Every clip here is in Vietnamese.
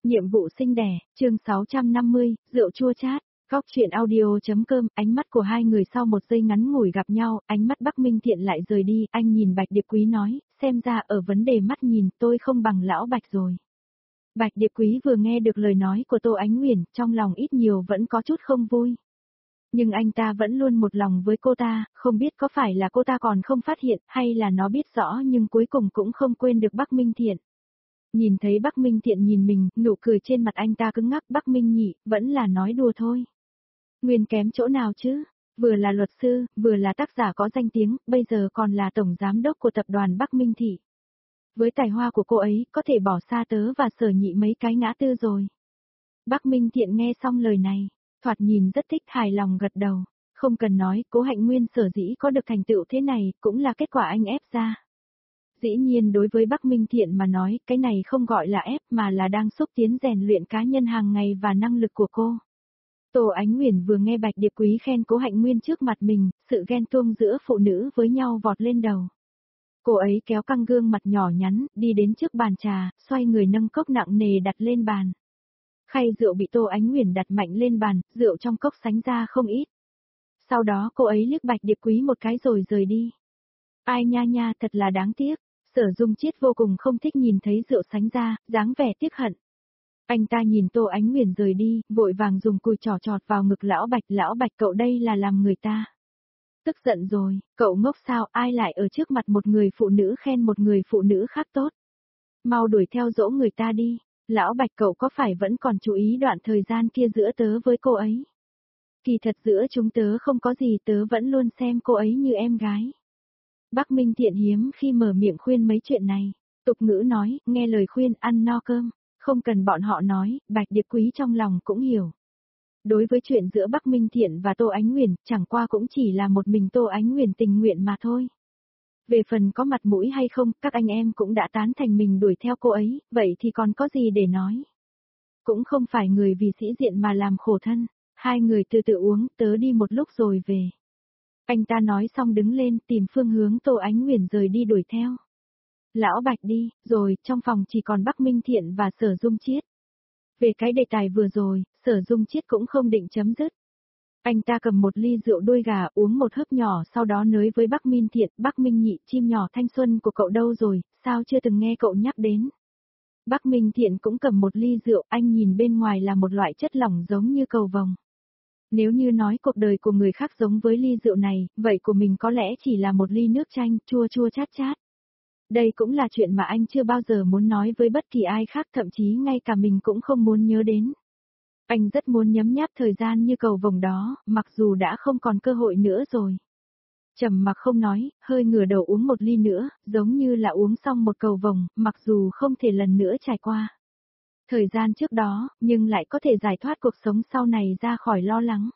Nhiệm vụ sinh đẻ, chương 650, rượu chua chát. Góc truyện audio.com, ánh mắt của hai người sau một giây ngắn ngủi gặp nhau, ánh mắt Bắc Minh Thiện lại rời đi, anh nhìn Bạch Điệp Quý nói, xem ra ở vấn đề mắt nhìn tôi không bằng lão Bạch rồi. Bạch Điệp Quý vừa nghe được lời nói của Tô Ánh Uyển, trong lòng ít nhiều vẫn có chút không vui. Nhưng anh ta vẫn luôn một lòng với cô ta, không biết có phải là cô ta còn không phát hiện, hay là nó biết rõ nhưng cuối cùng cũng không quên được Bắc Minh Thiện. Nhìn thấy Bắc Minh Thiện nhìn mình, nụ cười trên mặt anh ta cứng ngắc. Bắc Minh nhị, vẫn là nói đùa thôi. Nguyên kém chỗ nào chứ? Vừa là luật sư, vừa là tác giả có danh tiếng, bây giờ còn là tổng giám đốc của tập đoàn Bắc Minh Thị. Với tài hoa của cô ấy, có thể bỏ xa tớ và Sở Nhị mấy cái ngã tư rồi. Bắc Minh Thiện nghe xong lời này, thoạt nhìn rất thích, hài lòng gật đầu. Không cần nói, Cố Hạnh Nguyên sở dĩ có được thành tựu thế này, cũng là kết quả anh ép ra. Dĩ nhiên đối với Bắc Minh Thiện mà nói, cái này không gọi là ép mà là đang xúc tiến rèn luyện cá nhân hàng ngày và năng lực của cô. Tô Ánh Uyển vừa nghe Bạch Điệp Quý khen Cố Hạnh Nguyên trước mặt mình, sự ghen tuông giữa phụ nữ với nhau vọt lên đầu. Cô ấy kéo căng gương mặt nhỏ nhắn, đi đến trước bàn trà, xoay người nâng cốc nặng nề đặt lên bàn. Khay rượu bị Tô Ánh Uyển đặt mạnh lên bàn, rượu trong cốc sánh ra không ít. Sau đó cô ấy liếc Bạch Điệp Quý một cái rồi rời đi. Ai nha nha, thật là đáng tiếc. Sở Dung Chiết vô cùng không thích nhìn thấy rượu sánh ra, dáng vẻ tiếc hận. Anh ta nhìn Tô Ánh Uyển rời đi, vội vàng dùng cùi trỏ chọt vào ngực lão Bạch cậu đây là làm người ta. Tức giận rồi, cậu ngốc sao, ai lại ở trước mặt một người phụ nữ khen một người phụ nữ khác tốt. Mau đuổi theo dỗ người ta đi, lão Bạch cậu có phải vẫn còn chú ý đoạn thời gian kia giữa tớ với cô ấy? Kỳ thật giữa chúng tớ không có gì, tớ vẫn luôn xem cô ấy như em gái. Bắc Minh Thiện hiếm khi mở miệng khuyên mấy chuyện này, tục ngữ nói, nghe lời khuyên ăn no cơm, không cần bọn họ nói, Bạch Điệp Quý trong lòng cũng hiểu. Đối với chuyện giữa Bắc Minh Thiện và Tô Ánh Uyển, chẳng qua cũng chỉ là một mình Tô Ánh Uyển tình nguyện mà thôi. Về phần có mặt mũi hay không, các anh em cũng đã tán thành mình đuổi theo cô ấy, vậy thì còn có gì để nói. Cũng không phải người vì sĩ diện mà làm khổ thân, hai người từ từ uống, tớ đi một lúc rồi về. Anh ta nói xong đứng lên tìm phương hướng Tô Ánh Uyển rời đi đuổi theo. Lão Bạch đi, rồi trong phòng chỉ còn Bắc Minh Thiện và Sở Dung Chiết. Về cái đề tài vừa rồi, Sở Dung Chiết cũng không định chấm dứt. Anh ta cầm một ly rượu đuôi gà uống một hớp nhỏ sau đó nới với Bắc Minh Thiện, Bắc Minh nhị, chim nhỏ thanh xuân của cậu đâu rồi, sao chưa từng nghe cậu nhắc đến. Bắc Minh Thiện cũng cầm một ly rượu, anh nhìn bên ngoài là một loại chất lỏng giống như cầu vồng. Nếu như nói cuộc đời của người khác giống với ly rượu này, vậy của mình có lẽ chỉ là một ly nước chanh, chua chua chát chát. Đây cũng là chuyện mà anh chưa bao giờ muốn nói với bất kỳ ai khác, thậm chí ngay cả mình cũng không muốn nhớ đến. Anh rất muốn nhấm nháp thời gian như cầu vồng đó, mặc dù đã không còn cơ hội nữa rồi. Trầm mặc không nói, hơi ngửa đầu uống một ly nữa, giống như là uống xong một cầu vồng, mặc dù không thể lần nữa trải qua thời gian trước đó, nhưng lại có thể giải thoát cuộc sống sau này ra khỏi lo lắng.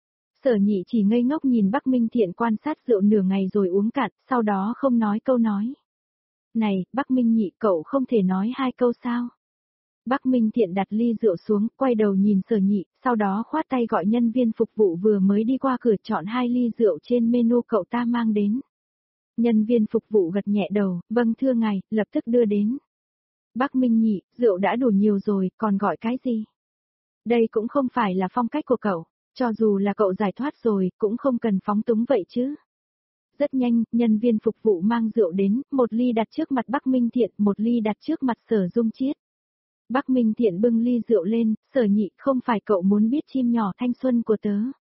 Sở Nhị chỉ ngây ngốc nhìn Bắc Minh Thiện quan sát rượu nửa ngày rồi uống cạn, sau đó không nói câu nói. Này, Bắc Minh Nhị, cậu không thể nói hai câu sao? Bắc Minh Thiện đặt ly rượu xuống, quay đầu nhìn Sở Nhị, sau đó khoát tay gọi nhân viên phục vụ vừa mới đi qua cửa chọn hai ly rượu trên menu cậu ta mang đến. Nhân viên phục vụ gật nhẹ đầu, vâng thưa ngài, lập tức đưa đến. Bắc Minh Nhị, rượu đã đủ nhiều rồi, còn gọi cái gì? Đây cũng không phải là phong cách của cậu, cho dù là cậu giải thoát rồi, cũng không cần phóng túng vậy chứ. Rất nhanh, nhân viên phục vụ mang rượu đến, một ly đặt trước mặt Bắc Minh Thiện, một ly đặt trước mặt Sở Dung Chiết. Bắc Minh Thiện bưng ly rượu lên, Sở Nhị, không phải cậu muốn biết chim nhỏ thanh xuân của tớ.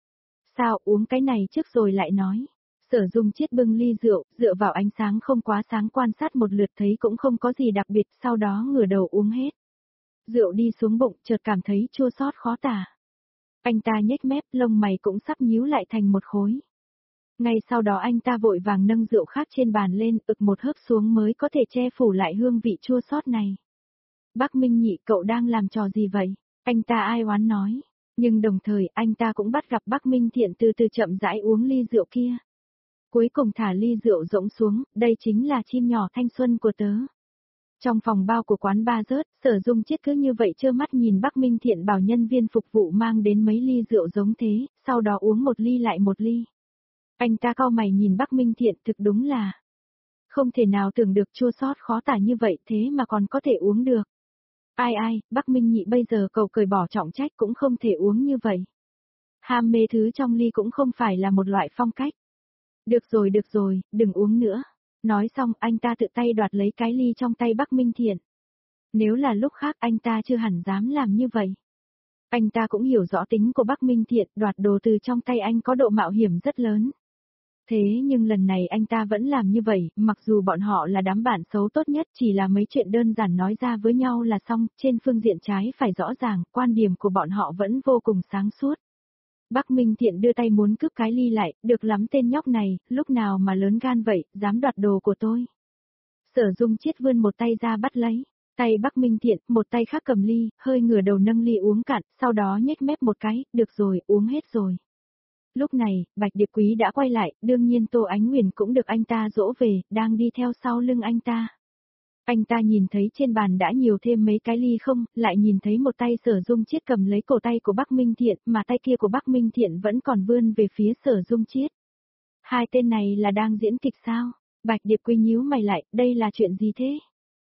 Sao, uống cái này trước rồi lại nói. Sở Dung Chiết bưng ly rượu, dựa vào ánh sáng không quá sáng quan sát một lượt thấy cũng không có gì đặc biệt, sau đó ngửa đầu uống hết. Rượu đi xuống bụng, chợt cảm thấy chua xót khó tả. Anh ta nhếch mép, lông mày cũng sắp nhíu lại thành một khối. Ngay sau đó anh ta vội vàng nâng rượu khác trên bàn lên, ực một hớp xuống mới có thể che phủ lại hương vị chua xót này. Bắc Minh Nhị, cậu đang làm trò gì vậy? Anh ta ai oán nói. Nhưng đồng thời anh ta cũng bắt gặp Bắc Minh Thiện từ từ chậm rãi uống ly rượu kia. Cuối cùng thả ly rượu rỗng xuống, đây chính là chim nhỏ thanh xuân của tớ. Trong phòng bao của quán bar rớt, Sở Dung Chiết cứ như vậy trơ mắt nhìn Bắc Minh Thiện bảo nhân viên phục vụ mang đến mấy ly rượu giống thế, sau đó uống một ly lại một ly. Anh ta cau mày nhìn Bắc Minh Thiện, thực đúng là không thể nào tưởng được chua xót khó tả như vậy thế mà còn có thể uống được. Ai ai, Bắc Minh Nhị bây giờ cậu cởi bỏ trọng trách cũng không thể uống như vậy. Ham mê thứ trong ly cũng không phải là một loại phong cách. Được rồi, đừng uống nữa. Nói xong anh ta tự tay đoạt lấy cái ly trong tay Bắc Minh Thiện. Nếu là lúc khác anh ta chưa hẳn dám làm như vậy. Anh ta cũng hiểu rõ tính của Bắc Minh Thiện, đoạt đồ từ trong tay anh có độ mạo hiểm rất lớn. Thế nhưng lần này anh ta vẫn làm như vậy, mặc dù bọn họ là đám bạn xấu tốt nhất, chỉ là mấy chuyện đơn giản nói ra với nhau là xong, trên phương diện trái phải rõ ràng, quan điểm của bọn họ vẫn vô cùng sáng suốt. Bắc Minh Thiện đưa tay muốn cướp cái ly lại, được lắm tên nhóc này, lúc nào mà lớn gan vậy, dám đoạt đồ của tôi. Sở Dung Chiết vươn một tay ra bắt lấy, tay Bắc Minh Thiện, một tay khác cầm ly, hơi ngửa đầu nâng ly uống cạn, sau đó nhếch mép một cái, được rồi, uống hết rồi. Lúc này, Bạch Điệp Quý đã quay lại, đương nhiên Tô Ánh Nguyền cũng được anh ta dỗ về, đang đi theo sau lưng anh ta. Anh ta nhìn thấy trên bàn đã nhiều thêm mấy cái ly không, lại nhìn thấy một tay Sở Dung Chiết cầm lấy cổ tay của Bắc Minh Thiện, mà tay kia của Bắc Minh Thiện vẫn còn vươn về phía Sở Dung Chiết. Hai tên này là đang diễn kịch sao? Bạch Điệp Quý nhíu mày lại, đây là chuyện gì thế?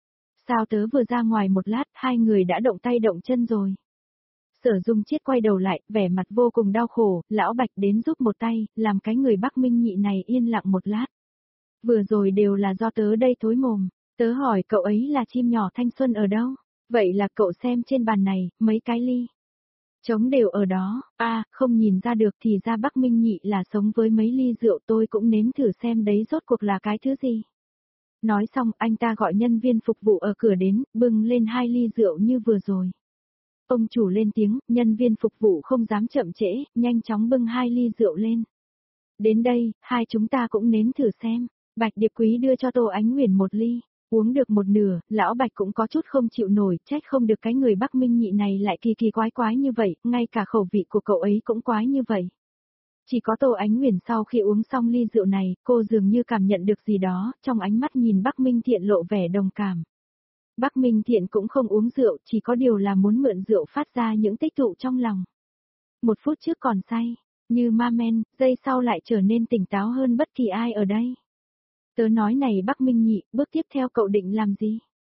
Sao tớ vừa ra ngoài một lát, hai người đã động tay động chân rồi. Sở Dung Chiết quay đầu lại, vẻ mặt vô cùng đau khổ, lão Bạch đến giúp một tay, làm cái người Bắc Minh Nhị này yên lặng một lát. Vừa rồi đều là do tớ đây thối mồm, tớ hỏi cậu ấy là chim nhỏ thanh xuân ở đâu? Vậy là cậu xem trên bàn này, mấy cái ly. Trống đều ở đó, không nhìn ra được thì ra Bắc Minh Nhị là sống với mấy ly rượu, tôi cũng nếm thử xem đấy rốt cuộc là cái thứ gì. Nói xong anh ta gọi nhân viên phục vụ ở cửa đến, bưng lên 2 ly rượu như vừa rồi. Ông chủ lên tiếng, nhân viên phục vụ không dám chậm trễ, nhanh chóng bưng 2 ly rượu lên. Đến đây, hai chúng ta cũng nếm thử xem. Bạch Điệp Quý đưa cho Tô Ánh Nguyền một ly, uống được một nửa, lão Bạch cũng có chút không chịu nổi, trách không được cái người Bắc Minh Nhị này lại kỳ kỳ quái quái như vậy, ngay cả khẩu vị của cậu ấy cũng quái như vậy. Chỉ có Tô Ánh Nguyền sau khi uống xong ly rượu này, cô dường như cảm nhận được gì đó, trong ánh mắt nhìn Bắc Minh Thiện lộ vẻ đồng cảm. Bắc Minh Thiện cũng không uống rượu, chỉ có điều là muốn mượn rượu phát ra những tích tụ trong lòng. Một phút trước còn say, như ma men, giây sau lại trở nên tỉnh táo hơn bất kỳ ai ở đây. Tớ nói này Bắc Minh Nhị, bước tiếp theo cậu định làm gì?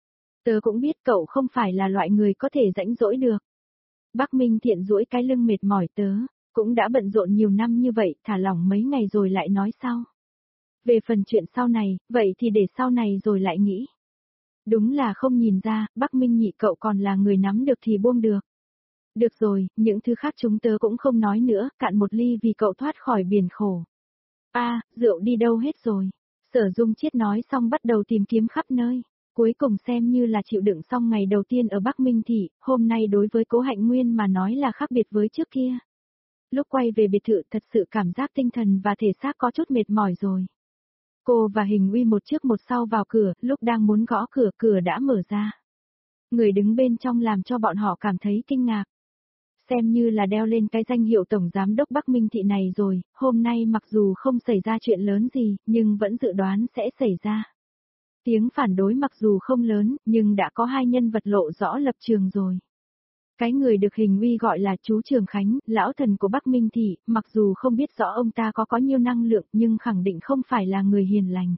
Tớ cũng biết cậu không phải là loại người có thể rãnh rỗi được. Bắc Minh Thiện duỗi cái lưng mệt mỏi, tớ cũng đã bận rộn nhiều năm như vậy, thả lỏng mấy ngày rồi lại nói sau. Về phần chuyện sau này, vậy thì để sau này rồi lại nghĩ. Đúng là không nhìn ra, Bắc Minh Nhị cậu còn là người nắm được thì buông được. Được rồi, những thứ khác chúng tớ cũng không nói nữa, cạn một ly vì cậu thoát khỏi biển khổ. Rượu đi đâu hết rồi? Sở Dung Chiết nói xong bắt đầu tìm kiếm khắp nơi. Cuối cùng xem như là chịu đựng xong ngày đầu tiên ở Bắc Minh Thị, hôm nay đối với Cố Hạnh Nguyên mà nói là khác biệt với trước kia. Lúc quay về biệt thự thật sự cảm giác tinh thần và thể xác có chút mệt mỏi rồi. Cô và Hình Uy một trước một sau vào cửa, lúc đang muốn gõ cửa, cửa đã mở ra. Người đứng bên trong làm cho bọn họ cảm thấy kinh ngạc. Xem như là đeo lên cái danh hiệu Tổng Giám đốc Bắc Minh Thị này rồi, hôm nay mặc dù không xảy ra chuyện lớn gì, nhưng vẫn dự đoán sẽ xảy ra. Tiếng phản đối mặc dù không lớn, nhưng đã có hai nhân vật lộ rõ lập trường rồi. Cái người được Hình Uy gọi là chú Trường Khánh, lão thần của Bắc Minh Thị, mặc dù không biết rõ ông ta có nhiều năng lượng nhưng khẳng định không phải là người hiền lành.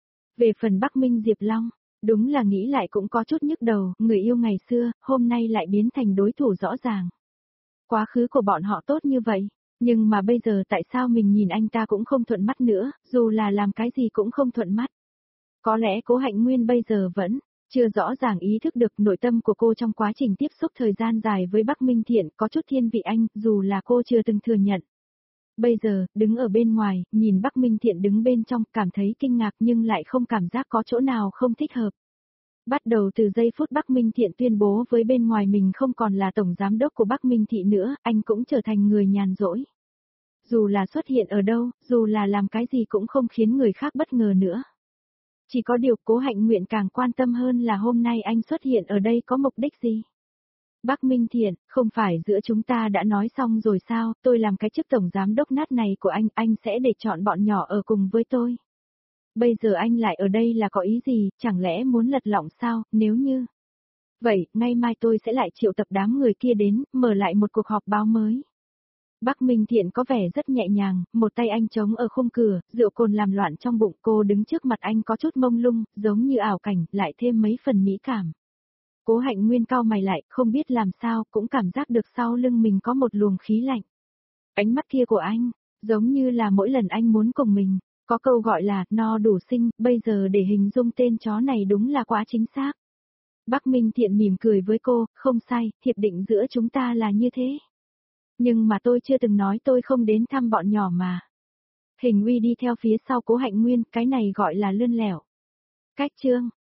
Về phần Bắc Minh Diệp Long, đúng là nghĩ lại cũng có chút nhức đầu, người yêu ngày xưa, hôm nay lại biến thành đối thủ rõ ràng. Quá khứ của bọn họ tốt như vậy, nhưng mà bây giờ tại sao mình nhìn anh ta cũng không thuận mắt nữa, dù là làm cái gì cũng không thuận mắt. Có lẽ Cố Hạnh Nguyên bây giờ vẫn chưa rõ ràng ý thức được nội tâm của cô trong quá trình tiếp xúc thời gian dài với Bắc Minh Thiện có chút thiên vị anh, dù là cô chưa từng thừa nhận. Bây giờ, đứng ở bên ngoài, nhìn Bắc Minh Thiện đứng bên trong, cảm thấy kinh ngạc nhưng lại không cảm giác có chỗ nào không thích hợp. Bắt đầu từ giây phút Bắc Minh Thiện tuyên bố với bên ngoài mình không còn là tổng giám đốc của Bắc Minh Thị nữa, anh cũng trở thành người nhàn rỗi. Dù là xuất hiện ở đâu, dù là làm cái gì cũng không khiến người khác bất ngờ nữa. Chỉ có điều Cố Hạnh Nguyện càng quan tâm hơn là hôm nay anh xuất hiện ở đây có mục đích gì. Bắc Minh Thiện, không phải giữa chúng ta đã nói xong rồi sao, tôi làm cái chức tổng giám đốc nát này của anh sẽ để chọn bọn nhỏ ở cùng với tôi. Bây giờ anh lại ở đây là có ý gì, chẳng lẽ muốn lật lọng sao, nếu như. Vậy, ngay mai tôi sẽ lại triệu tập đám người kia đến, mở lại một cuộc họp báo mới. Bắc Minh Thiện có vẻ rất nhẹ nhàng, một tay anh chống ở khung cửa, rượu cồn làm loạn trong bụng, cô đứng trước mặt anh có chút mông lung, giống như ảo cảnh, lại thêm mấy phần mỹ cảm. Cố Hạnh Nguyên cau mày lại, không biết làm sao, cũng cảm giác được sau lưng mình có một luồng khí lạnh. Ánh mắt kia của anh, giống như là mỗi lần anh muốn cùng mình, có câu gọi là no đủ sinh, bây giờ để hình dung tên chó này đúng là quá chính xác. Bắc Minh Thiện mỉm cười với cô, không sai, hiệp định giữa chúng ta là như thế. Nhưng mà tôi chưa từng nói tôi không đến thăm bọn nhỏ mà. Hình Uy đi theo phía sau Cố Hạnh Nguyên, cái này gọi là lươn lẻo. Cách chương